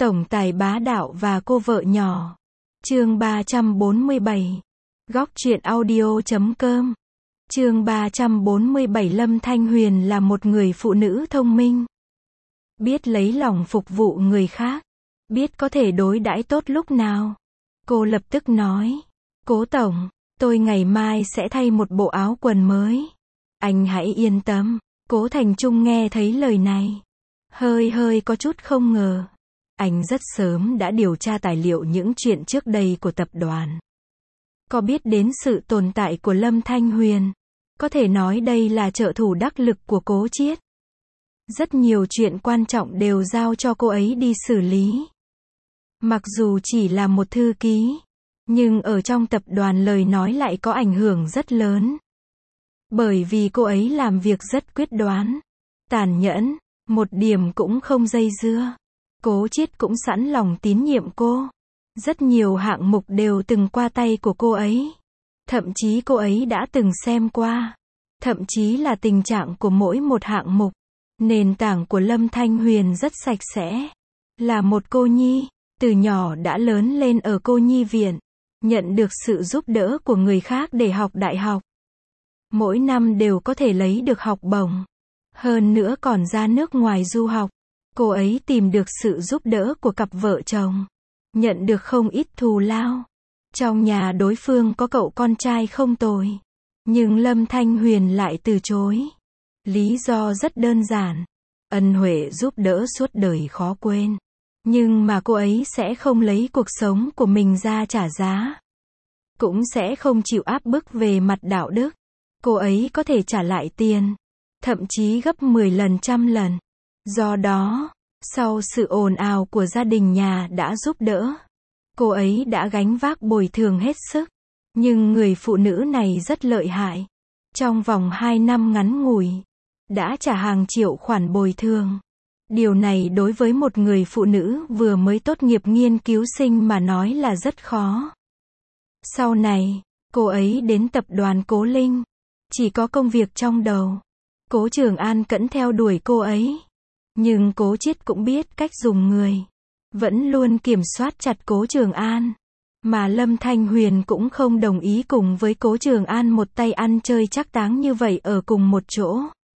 Tổng tài bá đạo và cô vợ nhỏ. Chương 347. Góc truyện audio.com. Chương 347. Lâm Thanh Huyền là một người phụ nữ thông minh, biết lấy lòng phục vụ người khác, biết có thể đối đãi tốt lúc nào. Cô lập tức nói, Cố tổng, tôi ngày mai sẽ thay một bộ áo quần mới. Anh hãy yên tâm. Cố Thành Trung nghe thấy lời này, hơi có chút không ngờ. Anh rất sớm đã điều tra tài liệu những chuyện trước đây của tập đoàn, có biết đến sự tồn tại của Lâm Thanh Huyền. Có thể nói đây là trợ thủ đắc lực của Cố Chiết. Rất nhiều chuyện quan trọng đều giao cho cô ấy đi xử lý. Mặc dù chỉ là một thư ký, nhưng ở trong tập đoàn lời nói lại có ảnh hưởng rất lớn. Bởi vì cô ấy làm việc rất quyết đoán, tàn nhẫn, một điểm cũng không dây dưa. Cố Chiết cũng sẵn lòng tín nhiệm cô. Rất nhiều hạng mục đều từng qua tay của cô ấy. Thậm chí cô ấy đã từng xem qua. Thậm chí là tình trạng của mỗi một hạng mục. Nền tảng của Lâm Thanh Huyền rất sạch sẽ. Là một cô nhi, từ nhỏ đã lớn lên ở cô nhi viện. Nhận được sự giúp đỡ của người khác để học đại học. Mỗi năm đều có thể lấy được học bổng. Hơn nữa còn ra nước ngoài du học. Cô ấy tìm được sự giúp đỡ của cặp vợ chồng. Nhận được không ít thù lao. Trong nhà đối phương có cậu con trai không tồi. Nhưng Lâm Thanh Huyền lại từ chối. Lý do rất đơn giản. Ân huệ giúp đỡ suốt đời khó quên. Nhưng mà cô ấy sẽ không lấy cuộc sống của mình ra trả giá. Cũng sẽ không chịu áp bức về mặt đạo đức. Cô ấy có thể trả lại tiền. Thậm chí gấp 10 lần, 100 lần. Do đó, sau sự ồn ào của gia đình nhà đã giúp đỡ, cô ấy đã gánh vác bồi thường hết sức. Nhưng người phụ nữ này rất lợi hại. Trong vòng 2 năm ngắn ngủi, đã trả hàng triệu khoản bồi thường. Điều này đối với một người phụ nữ vừa mới tốt nghiệp nghiên cứu sinh mà nói là rất khó. Sau này, cô ấy đến tập đoàn Cố Linh. Chỉ có công việc trong đầu. Cố Trường An cẫn theo đuổi cô ấy. Nhưng Cố Chiết cũng biết cách dùng người. Vẫn luôn kiểm soát chặt Cố Trường An. Mà Lâm Thanh Huyền cũng không đồng ý cùng với Cố Trường An một tay ăn chơi trác táng như vậy ở cùng một chỗ.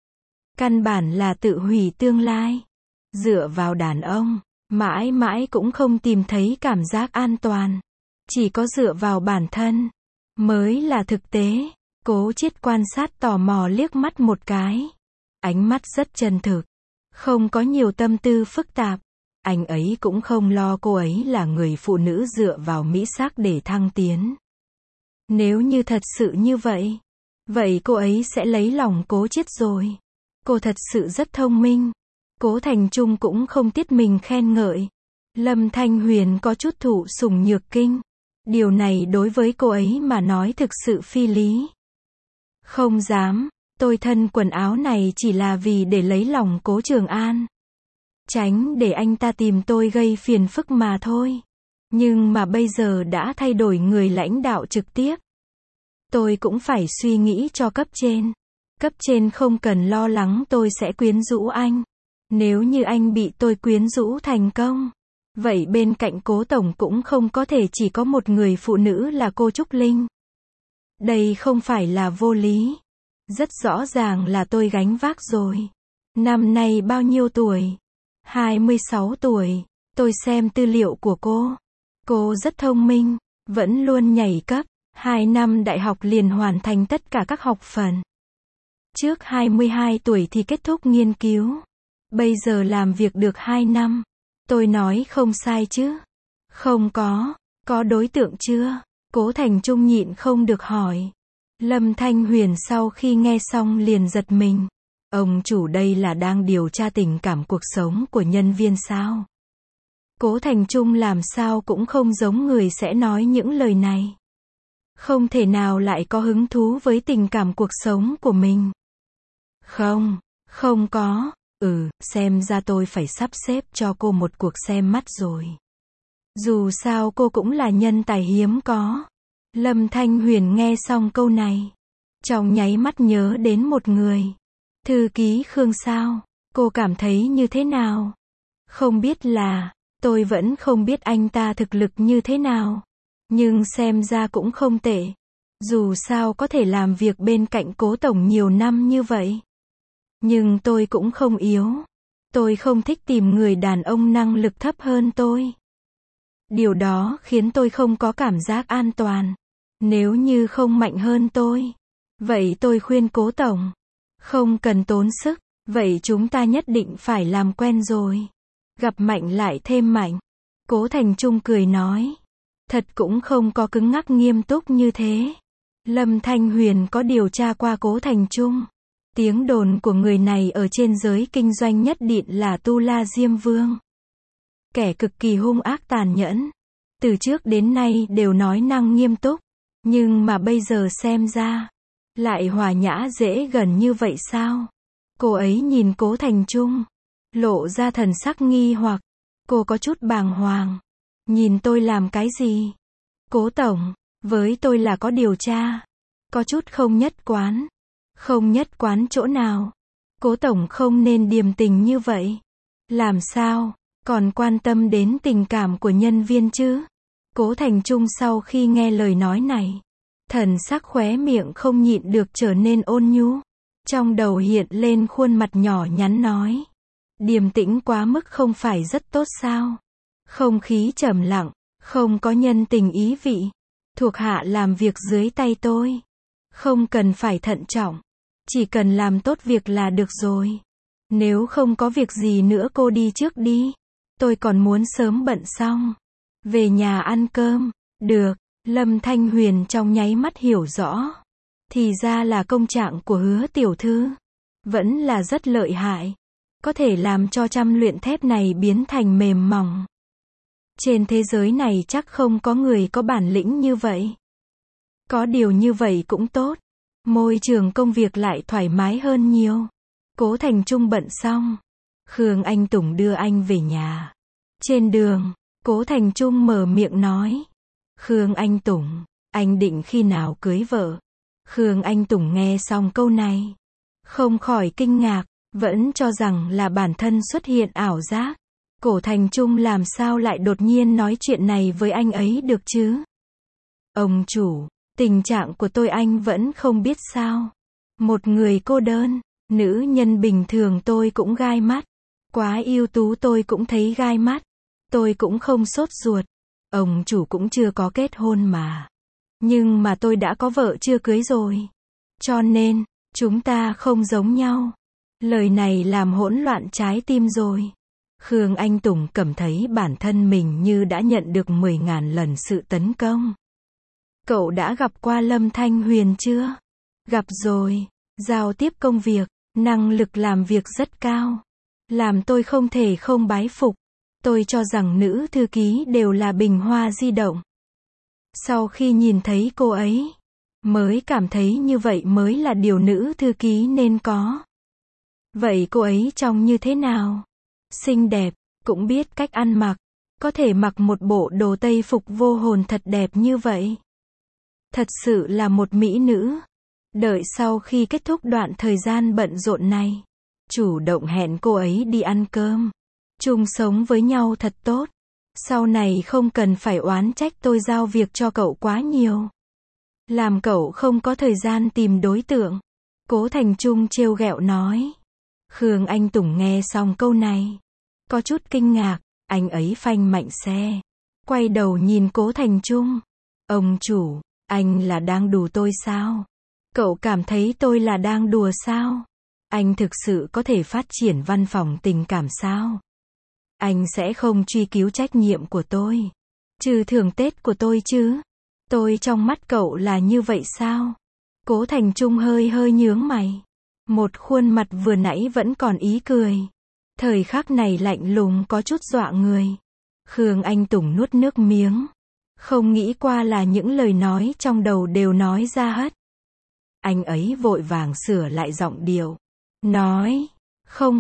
Căn bản là tự hủy tương lai. Dựa vào đàn ông, mãi mãi cũng không tìm thấy cảm giác an toàn. Chỉ có dựa vào bản thân, mới là thực tế. Cố Chiết quan sát tò mò liếc mắt một cái. Ánh mắt rất chân thực. Không có nhiều tâm tư phức tạp. Anh ấy cũng không lo cô ấy là người phụ nữ dựa vào mỹ sắc để thăng tiến. Nếu như thật sự như vậy, vậy cô ấy sẽ lấy lòng Cố Chiết rồi. Cô thật sự rất thông minh. Cố Thành Trung cũng không tiếc mình khen ngợi. Lâm Thanh Huyền có chút thụ sủng nhược kinh. Điều này đối với cô ấy mà nói thực sự phi lý. Không dám, tôi thân quần áo này chỉ là vì để lấy lòng Cố Trường An. Tránh để anh ta tìm tôi gây phiền phức mà thôi. Nhưng mà bây giờ đã thay đổi người lãnh đạo trực tiếp. Tôi cũng phải suy nghĩ cho cấp trên. Cấp trên không cần lo lắng tôi sẽ quyến rũ anh. Nếu như anh bị tôi quyến rũ thành công, vậy bên cạnh Cố tổng cũng không có thể chỉ có một người phụ nữ là cô Trúc Linh. Đây không phải là vô lý. Rất rõ ràng là tôi gánh vác rồi. Năm nay bao nhiêu tuổi? 26 tuổi. Tôi xem tư liệu của cô. Cô rất thông minh, vẫn luôn nhảy cấp. 2 năm đại học liền hoàn thành tất cả các học phần. Trước 22 tuổi thì kết thúc nghiên cứu. Bây giờ làm việc được 2 năm. Tôi nói không sai chứ? Không có đối tượng chưa? Cố Thành Trung nhịn không được hỏi. Lâm Thanh Huyền sau khi nghe xong liền giật mình. Ông chủ đây là đang điều tra tình cảm cuộc sống của nhân viên sao? Cố Thành Trung làm sao cũng không giống người sẽ nói những lời này. Không thể nào lại có hứng thú với tình cảm cuộc sống của mình. Không có. Xem ra tôi phải sắp xếp cho cô một cuộc xem mắt rồi. Dù sao cô cũng là nhân tài hiếm có. Lâm Thanh Huyền nghe xong câu này, trong nháy mắt nhớ đến một người. Thư ký Khương sao? Cô cảm thấy như thế nào? Không biết là, Tôi vẫn không biết anh ta thực lực như thế nào. Nhưng xem ra cũng không tệ. Dù sao có thể làm việc bên cạnh Cố tổng nhiều năm như vậy. Nhưng tôi cũng không yếu. Tôi không thích tìm người đàn ông năng lực thấp hơn tôi. Điều đó khiến tôi không có cảm giác an toàn. Nếu như không mạnh hơn tôi, vậy tôi khuyên Cố tổng, không cần tốn sức, vậy chúng ta nhất định phải làm quen rồi. Gặp mạnh lại thêm mạnh. Cố Thành Trung cười nói. Thật cũng không có cứng ngắc nghiêm túc như thế. Lâm Thanh Huyền có điều tra qua Cố Thành Trung. Tiếng đồn của người này ở trên giới kinh doanh nhất định là Tu La Diêm Vương. Kẻ cực kỳ hung ác tàn nhẫn. Từ trước đến nay đều nói năng nghiêm túc. Nhưng mà bây giờ xem ra, lại hòa nhã dễ gần như vậy sao? Cô ấy nhìn Cố Thành Trung, lộ ra thần sắc nghi hoặc. Cô có chút bàng hoàng. Nhìn tôi làm cái gì? Cố tổng, với tôi là có điều tra. Có chút không nhất quán. Không nhất quán chỗ nào? Cố tổng không nên điềm tình như vậy. Làm sao, còn quan tâm đến tình cảm của nhân viên chứ? Cố Thành Trung sau khi nghe lời nói này, thần sắc khóe miệng không nhịn được trở nên ôn nhu. Trong đầu hiện lên khuôn mặt nhỏ nhắn nói. Điềm tĩnh quá mức không phải rất tốt sao? Không khí trầm lặng, không có nhân tình ý vị. Thuộc hạ làm việc dưới tay tôi. Không cần phải thận trọng. Chỉ cần làm tốt việc là được rồi. Nếu không có việc gì nữa cô đi trước đi. Tôi còn muốn sớm bận xong. Về nhà ăn cơm. Được. Lâm Thanh Huyền trong nháy mắt hiểu rõ. Thì ra là công trạng của Hứa tiểu thư. Vẫn là rất lợi hại. Có thể làm cho trăm luyện thép này biến thành mềm mỏng. Trên thế giới này chắc không có người có bản lĩnh như vậy. Có điều như vậy cũng tốt. Môi trường công việc lại thoải mái hơn nhiều. Cố Thành Trung bận xong. Khương Anh Tùng đưa anh về nhà. Trên đường, Cố Thành Trung mở miệng nói. Khương Anh Tùng, anh định khi nào cưới vợ? Khương Anh Tùng nghe xong câu này. Không khỏi kinh ngạc, vẫn cho rằng là bản thân xuất hiện ảo giác. Cố Thành Trung làm sao lại đột nhiên nói chuyện này với anh ấy được chứ? Ông chủ, tình trạng của tôi anh vẫn không biết sao. Một người cô đơn, nữ nhân bình thường tôi cũng gai mắt. Quá ưu tú tôi cũng thấy gai mắt. Tôi cũng không sốt ruột. Ông chủ cũng chưa có kết hôn mà. Nhưng mà tôi đã có vợ chưa cưới rồi. Cho nên, chúng ta không giống nhau. Lời này làm hỗn loạn trái tim rồi. Khương Anh Tùng cảm thấy bản thân mình như đã nhận được 10.000 lần sự tấn công. Cậu đã gặp qua Lâm Thanh Huyền chưa? Gặp rồi. Giao tiếp công việc, năng lực làm việc rất cao. Làm tôi không thể không bái phục. Tôi cho rằng nữ thư ký đều là bình hoa di động. Sau khi nhìn thấy cô ấy, mới cảm thấy như vậy mới là điều nữ thư ký nên có. Vậy cô ấy trông như thế nào? Xinh đẹp, cũng biết cách ăn mặc. Có thể mặc một bộ đồ tây phục vô hồn thật đẹp như vậy. Thật sự là một mỹ nữ. Đợi sau khi kết thúc đoạn thời gian bận rộn này, chủ động hẹn cô ấy đi ăn cơm. Chung sống với nhau thật tốt. Sau này không cần phải oán trách tôi giao việc cho cậu quá nhiều. Làm cậu không có thời gian tìm đối tượng. Cố Thành Trung trêu ghẹo nói. Khương Anh Tùng nghe xong câu này, có chút kinh ngạc. Anh ấy phanh mạnh xe, quay đầu nhìn Cố Thành Trung. Ông chủ, anh là đang đùa tôi sao? Cậu cảm thấy tôi là đang đùa sao? Anh thực sự có thể phát triển văn phòng tình cảm sao? Anh sẽ không truy cứu trách nhiệm của tôi, trừ thưởng Tết của tôi chứ? Tôi trong mắt cậu là như vậy sao? Cố Thành Trung hơi hơi nhướng mày. Một khuôn mặt vừa nãy vẫn còn ý cười. Thời khắc này lạnh lùng có chút dọa người. Khương Anh Tùng nuốt nước miếng. Không nghĩ qua là những lời nói trong đầu đều nói ra hết. Anh ấy vội vàng sửa lại giọng điệu. Nói, không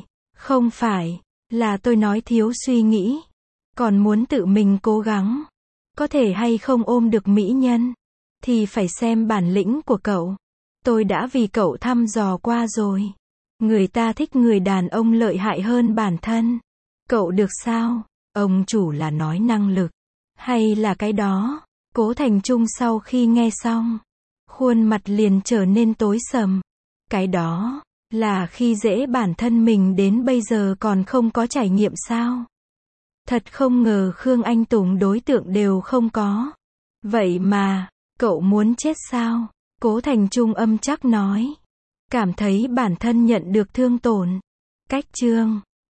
phải, là tôi nói thiếu suy nghĩ. Còn muốn tự mình cố gắng. Có thể hay không ôm được mỹ nhân, thì phải xem bản lĩnh của cậu. Tôi đã vì cậu thăm dò qua rồi. Người ta thích người đàn ông lợi hại hơn bản thân. Cậu được sao? Ông chủ là nói năng lực, hay là cái đó? Cố Thành Trung sau khi nghe xong, khuôn mặt liền trở nên tối sầm. Cái đó, là khi dễ bản thân mình đến bây giờ còn không có trải nghiệm sao? Thật không ngờ Khương Anh Tùng đối tượng đều không có. Vậy mà, cậu muốn chết sao? Cố Thành Trung âm chắc nói. Cảm thấy bản thân nhận được thương tổn. Cách chương